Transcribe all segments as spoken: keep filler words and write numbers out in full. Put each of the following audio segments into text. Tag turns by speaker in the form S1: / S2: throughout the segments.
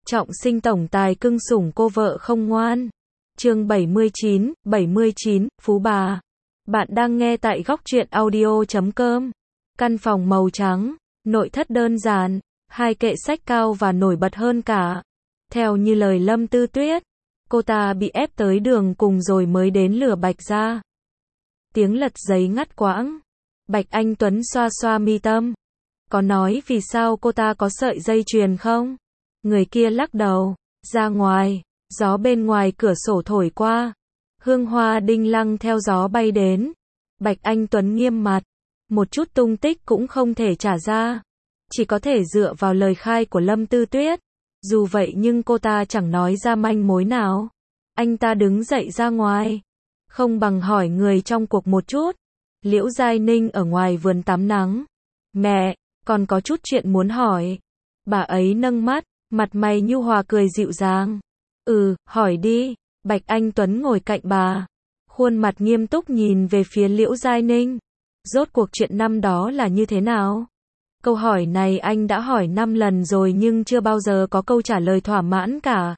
S1: Trọng sinh tổng tài cưng sủng cô vợ không ngoan. Chương bảy mươi chín, bảy mươi chín, Phú Bà. Bạn đang nghe tại góc truyện audio chấm com. Căn phòng màu trắng, nội thất đơn giản, hai kệ sách cao và nổi bật hơn cả. Theo như lời Lâm Tư Tuyết, cô ta bị ép tới đường cùng rồi mới đến lừa Bạch ra. Tiếng lật giấy ngắt quãng. Bạch Anh Tuấn xoa xoa mi tâm. Có nói vì sao cô ta có sợi dây chuyền không? Người kia lắc đầu. Ra ngoài, gió bên ngoài cửa sổ thổi qua. Hương hoa đinh lăng theo gió bay đến. Bạch Anh Tuấn nghiêm mặt. Một chút tung tích cũng không thể trả ra. Chỉ có thể dựa vào lời khai của Lâm Tư Tuyết. Dù vậy nhưng cô ta chẳng nói ra manh mối nào. Anh ta đứng dậy ra ngoài. Không bằng hỏi người trong cuộc một chút. Liễu Giai Ninh ở ngoài vườn tắm nắng. Mẹ, còn có chút chuyện muốn hỏi. Bà ấy nâng mắt, mặt mày nhu hòa cười dịu dàng. Ừ, hỏi đi. Bạch Anh Tuấn ngồi cạnh bà. Khuôn mặt nghiêm túc nhìn về phía Liễu Giai Ninh. Rốt cuộc chuyện năm đó là như thế nào? Câu hỏi này anh đã hỏi năm lần rồi nhưng chưa bao giờ có câu trả lời thỏa mãn cả.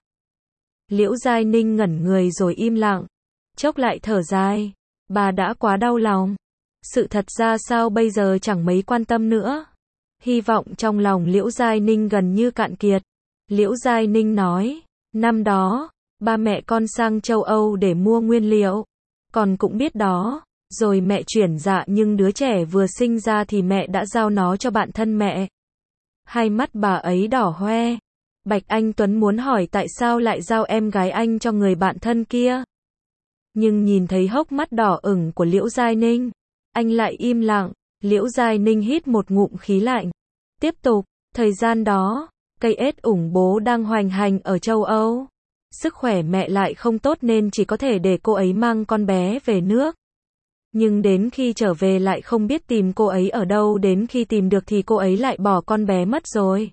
S1: Liễu Giai Ninh ngẩn người rồi im lặng. Chốc lại thở dài. Bà đã quá đau lòng. Sự thật ra sao bây giờ chẳng mấy quan tâm nữa. Hy vọng trong lòng Liễu Giai Ninh gần như cạn kiệt. Liễu Giai Ninh nói, năm đó, ba mẹ con sang châu Âu để mua nguyên liệu. Con cũng biết đó, rồi mẹ chuyển dạ nhưng đứa trẻ vừa sinh ra thì mẹ đã giao nó cho bạn thân mẹ. Hai mắt bà ấy đỏ hoe. Bạch Anh Tuấn muốn hỏi tại sao lại giao em gái anh cho người bạn thân kia. Nhưng nhìn thấy hốc mắt đỏ ửng của Liễu Giai Ninh, anh lại im lặng. Liễu Giai Ninh hít một ngụm khí lạnh. Tiếp tục, thời gian đó, cây ết ủng bố đang hoành hành ở châu Âu. Sức khỏe mẹ lại không tốt nên chỉ có thể để cô ấy mang con bé về nước. Nhưng đến khi trở về lại không biết tìm cô ấy ở đâu, đến khi tìm được thì cô ấy lại bỏ con bé mất rồi.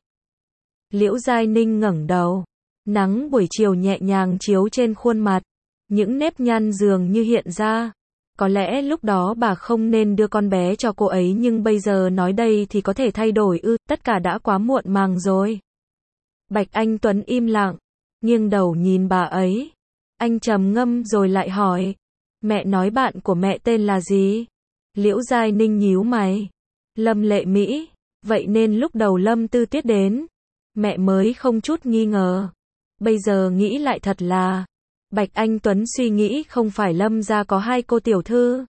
S1: Liễu Giai Ninh ngẩng đầu. Nắng buổi chiều nhẹ nhàng chiếu trên khuôn mặt. Những nếp nhăn dường như hiện ra. Có lẽ lúc đó bà không nên đưa con bé cho cô ấy nhưng bây giờ nói đây thì có thể thay đổi ư, tất cả đã quá muộn màng rồi. Bạch Anh Tuấn im lặng, nghiêng đầu nhìn bà ấy. Anh trầm ngâm rồi lại hỏi, mẹ nói bạn của mẹ tên là gì? Liễu Giai Ninh nhíu mày. Lâm Lệ Mỹ, vậy nên lúc đầu Lâm Tư Tuyết đến, mẹ mới không chút nghi ngờ. Bây giờ nghĩ lại thật là... Bạch Anh Tuấn suy nghĩ không phải Lâm gia có hai cô tiểu thư.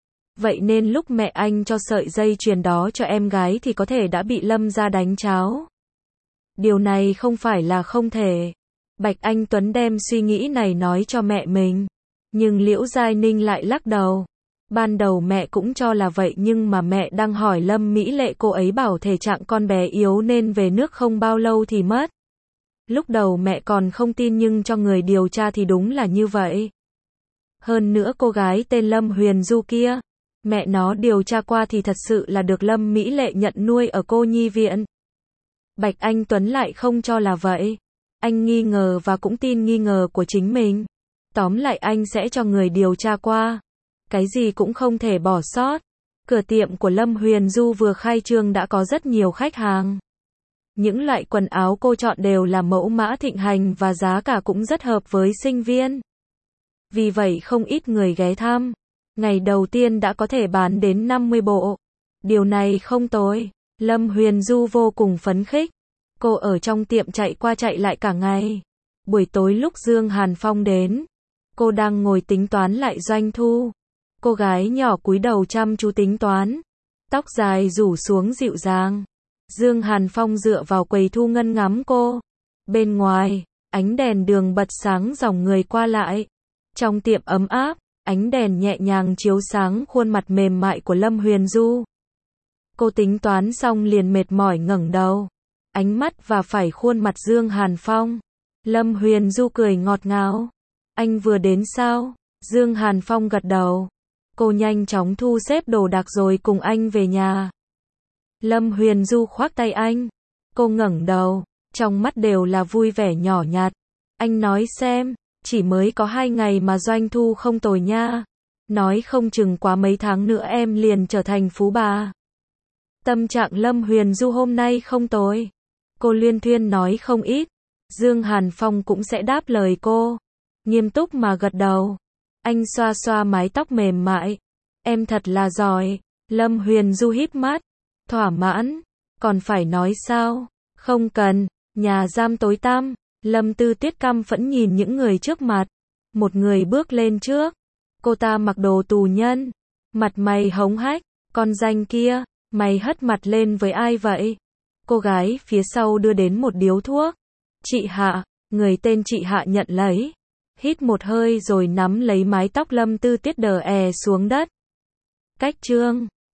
S1: Vậy nên lúc mẹ anh cho sợi dây chuyền đó cho em gái thì có thể đã bị Lâm gia đánh cháo. Điều này không phải là không thể. Bạch Anh Tuấn đem suy nghĩ này nói cho mẹ mình. Nhưng Liễu Giai Ninh lại lắc đầu. Ban đầu mẹ cũng cho là vậy nhưng mà mẹ đang hỏi Lâm Mỹ Lệ, cô ấy bảo thể trạng con bé yếu nên về nước không bao lâu thì mất. Lúc đầu mẹ còn không tin nhưng cho người điều tra thì đúng là như vậy. Hơn nữa cô gái tên Lâm Huyền Du kia, mẹ nó điều tra qua thì thật sự là được Lâm Mỹ Lệ nhận nuôi ở cô nhi viện. Bạch Anh Tuấn lại không cho là vậy. Anh nghi ngờ và cũng tin nghi ngờ của chính mình. Tóm lại anh sẽ cho người điều tra qua. Cái gì cũng không thể bỏ sót. Cửa tiệm của Lâm Huyền Du vừa khai trương đã có rất nhiều khách hàng. Những loại quần áo cô chọn đều là mẫu mã thịnh hành và giá cả cũng rất hợp với sinh viên. Vì vậy không ít người ghé thăm. Ngày đầu tiên đã có thể bán đến năm mươi bộ. Điều này không tồi. Lâm Huyền Du vô cùng phấn khích. Cô ở trong tiệm chạy qua chạy lại cả ngày. Buổi tối lúc Dương Hàn Phong đến, cô đang ngồi tính toán lại doanh thu. Cô gái nhỏ cúi đầu chăm chú tính toán. Tóc dài rủ xuống dịu dàng. Dương Hàn Phong dựa vào quầy thu ngân ngắm cô. Bên ngoài, ánh đèn đường bật sáng, dòng người qua lại. Trong tiệm ấm áp, ánh đèn nhẹ nhàng chiếu sáng khuôn mặt mềm mại của Lâm Huyền Du. Cô tính toán xong liền mệt mỏi ngẩng đầu. Ánh mắt và phải khuôn mặt Dương Hàn Phong. Lâm Huyền Du cười ngọt ngào. Anh vừa đến sao? Dương Hàn Phong gật đầu. Cô nhanh chóng thu xếp đồ đạc rồi cùng anh về nhà. Lâm Huyền Du khoác tay anh. Cô ngẩng đầu, trong mắt đều là vui vẻ nhỏ nhặt. Anh nói xem, chỉ mới có hai ngày mà doanh thu không tồi nha. Nói không chừng quá mấy tháng nữa em liền trở thành phú bà. Tâm trạng Lâm Huyền Du hôm nay không tồi. Cô luyên thuyên nói không ít. Dương Hàn Phong cũng sẽ đáp lời cô. Nghiêm túc mà gật đầu. Anh xoa xoa mái tóc mềm mại. Em thật là giỏi. Lâm Huyền Du híp mắt. Thỏa mãn. Còn phải nói sao? Không cần. Nhà giam tối tăm. Lâm Tư Tuyết căm phẫn nhìn những người trước mặt. Một người bước lên trước. Cô ta mặc đồ tù nhân. Mặt mày hống hách. Con danh kia, mày hất mặt lên với ai vậy? Cô gái phía sau đưa đến một điếu thuốc. Chị Hạ, người tên chị Hạ nhận lấy. Hít một hơi rồi nắm lấy mái tóc Lâm Tư Tuyết đờ è xuống đất. Cách chương